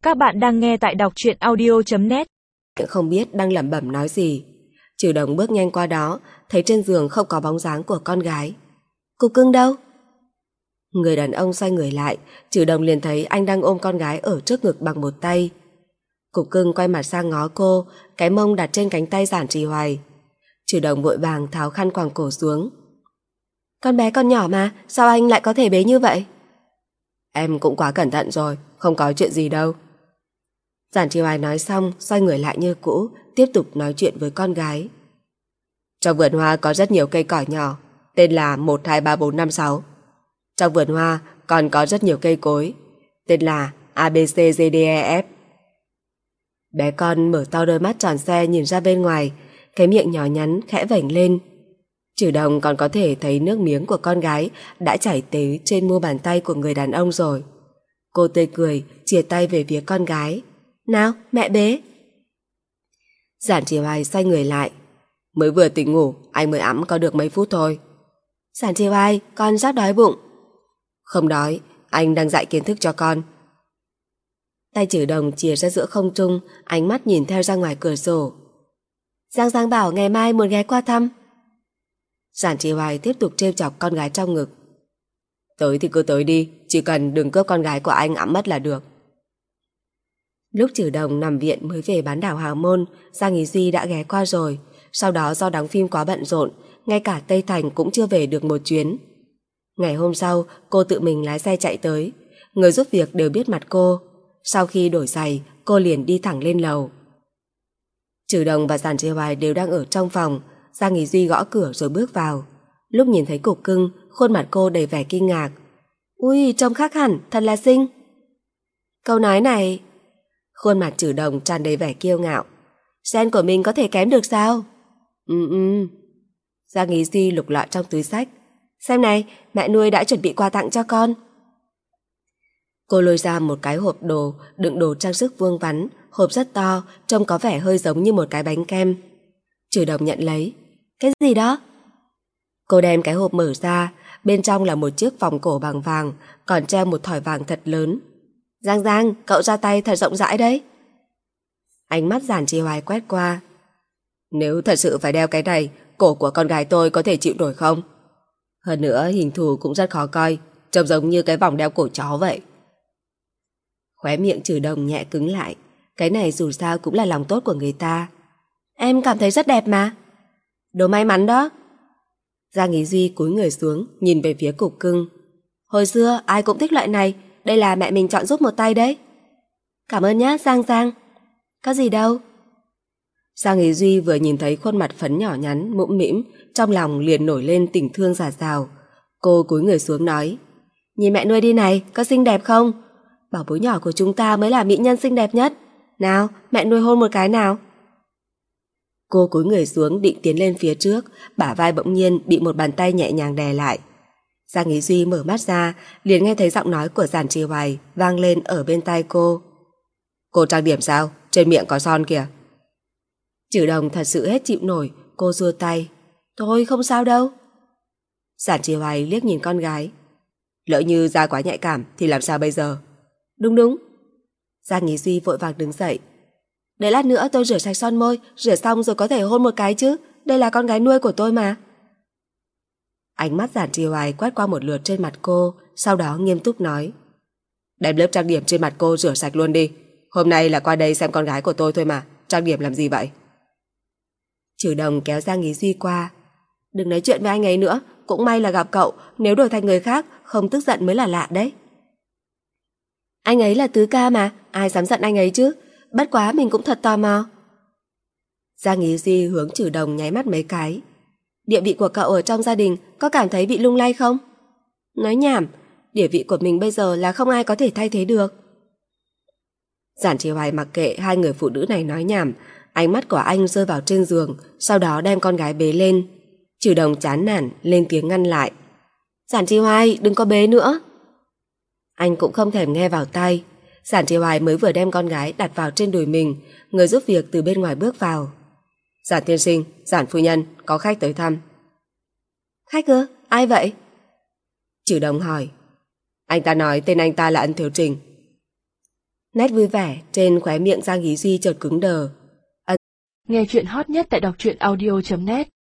Các bạn đang nghe tại đọc truyện audio.net. Không biết đang lẩm bẩm nói gì. Trừ Đồng bước nhanh qua đó, thấy trên giường không có bóng dáng của con gái. Cục cưng đâu? Người đàn ông xoay người lại, Trừ Đồng liền thấy anh đang ôm con gái ở trước ngực bằng một tay. Cục cưng quay mặt sang ngó cô, cái mông đặt trên cánh tay Giản Trì Hoài. Trừ Đồng vội vàng tháo khăn quàng cổ xuống. Con bé còn nhỏ mà, sao anh lại có thể bế như vậy? Em cũng quá cẩn thận rồi, không có chuyện gì đâu. Giản Trì Hoài nói xong, xoay người lại như cũ, tiếp tục nói chuyện với con gái. Trong vườn hoa có rất nhiều cây cỏ nhỏ, tên là 1, 2, 3, 4, 5, 6. Trong vườn hoa còn có rất nhiều cây cối, tên là A, B, C, D, E, F. Bé con mở to đôi mắt tròn xoe nhìn ra bên ngoài, cái miệng nhỏ nhắn khẽ vểnh lên. Trừ Đồng còn có thể thấy nước miếng của con gái đã chảy tới trên mu bàn tay của người đàn ông rồi. Cô tươi cười, chìa tay về phía con gái. Nào, mẹ bế. Giản Trì Hoài xoay người lại. Mới vừa tỉnh ngủ, anh mới ẵm có được mấy phút thôi. Giản Trì Hoài, con rất đói bụng. Không đói, anh đang dạy kiến thức cho con. Tay Trừ Đồng chìa ra giữa không trung, ánh mắt nhìn theo ra ngoài cửa sổ. Giang Giang bảo ngày mai muốn ghé qua thăm. Giản Trì Hoài tiếp tục trêu chọc con gái trong ngực. Tới thì cứ tới đi, chỉ cần đừng cướp con gái của anh ẵm mất là được. Lúc Trừ Đồng nằm viện mới về bán đảo Hào Môn, Giang Ý Duy đã ghé qua rồi. Sau đó do đóng phim quá bận rộn, ngay cả Tây Thành cũng chưa về được một chuyến. Ngày hôm sau, cô tự mình lái xe chạy tới. Người giúp việc đều biết mặt cô. Sau khi đổi giày, cô liền đi thẳng lên lầu. Trừ Đồng và Giản Trì Hoài đều đang ở trong phòng. Giang Ý Duy gõ cửa rồi bước vào. Lúc nhìn thấy Cục Cưng, khuôn mặt cô đầy vẻ kinh ngạc. Ui, trông khác hẳn, thật là xinh. Câu nói này... Khuôn mặt Trừ Đồng tràn đầy vẻ kiêu ngạo. Gen của mình có thể kém được sao? Giang Ý Duy lục lọi trong túi xách. Xem này, mẹ nuôi đã chuẩn bị quà tặng cho con. Cô lôi ra một cái hộp đồ đựng đồ trang sức vuông vắn, hộp rất to, trông có vẻ hơi giống như một cái bánh kem. Trừ Đồng nhận lấy. Cái gì đó? Cô đem cái hộp mở ra, bên trong là một chiếc vòng cổ bằng vàng, còn treo một thỏi vàng thật lớn. Giang Giang, cậu ra tay thật rộng rãi đấy. Ánh mắt Giản Trì Hoài quét qua. Nếu thật sự phải đeo cái này, cổ của con gái tôi có thể chịu nổi không? Hơn nữa hình thù cũng rất khó coi, trông giống như cái vòng đeo cổ chó vậy. Khóe miệng Trừ Đồng nhẹ cứng lại. Cái này dù sao cũng là lòng tốt của người ta. Em cảm thấy rất đẹp mà. Đồ may mắn đó. Giang Ý Duy cúi người xuống, nhìn về phía Cục Cưng. Hồi xưa ai cũng thích loại này, đây là mẹ mình chọn giúp một tay đấy. Cảm ơn nhá, Giang Giang. Có gì đâu. Giang Ý Duy vừa nhìn thấy khuôn mặt phấn nhỏ nhắn, mũm mĩm, trong lòng liền nổi lên tình thương rào rào. Cô cúi người xuống nói. Nhìn mẹ nuôi đi này, có xinh đẹp không? Bảo bối nhỏ của chúng ta mới là mỹ nhân xinh đẹp nhất. Nào, mẹ nuôi hôn một cái nào. Cô cúi người xuống định tiến lên phía trước, bả vai bỗng nhiên bị một bàn tay nhẹ nhàng đè lại. Giang Ý Duy mở mắt ra, liền nghe thấy giọng nói của Giản Trì Hoài vang lên ở bên tai cô. Cô trang điểm sao? Trên miệng có son kìa. Trừ Đồng thật sự hết chịu nổi, cô giơ tay. Thôi không sao đâu. Giản Trì Hoài liếc nhìn con gái. Lỡ như da quá nhạy cảm thì làm sao bây giờ? Đúng. Giang Ý Duy vội vàng đứng dậy. Để lát nữa tôi rửa sạch son môi, rửa xong rồi có thể hôn một cái chứ. Đây là con gái nuôi của tôi mà. Ánh mắt Giản Trì Hoài quét qua một lượt trên mặt cô, sau đó nghiêm túc nói. Đem lớp trang điểm trên mặt cô rửa sạch luôn đi. Hôm nay là qua đây xem con gái của tôi thôi mà, trang điểm làm gì vậy? Trừ Đồng kéo Giang Ý Duy qua. Đừng nói chuyện với anh ấy nữa, cũng may là gặp cậu, nếu đổi thành người khác không tức giận mới là lạ đấy. Anh ấy là tứ ca mà, ai dám giận anh ấy chứ, bất quá mình cũng thật tò mò. Giang Ý Duy hướng Trừ Đồng nháy mắt mấy cái. Địa vị của cậu ở trong gia đình có cảm thấy bị lung lay không? Nói nhảm, địa vị của mình bây giờ là không ai có thể thay thế được. Giản Trì Hoài mặc kệ hai người phụ nữ này nói nhảm, ánh mắt của anh rơi vào trên giường, sau đó đem con gái bế lên. Trừ Đồng chán nản lên tiếng ngăn lại. Giản Trì Hoài, đừng có bế nữa. Anh cũng không thèm nghe vào tai. Giản Trì Hoài mới vừa đem con gái đặt vào trên đùi mình, người giúp việc từ bên ngoài bước vào. Giản tiên sinh, Giản phu nhân, có khách tới thăm. Khách ư? Ai vậy? Trừ Đồng hỏi. Anh ta nói tên anh ta là Ân Thiếu Trình. Nét vui vẻ trên khóe miệng Giang Ý Duy chợt cứng đờ. Nghe chuyện hot nhất tại đọc truyện audio.net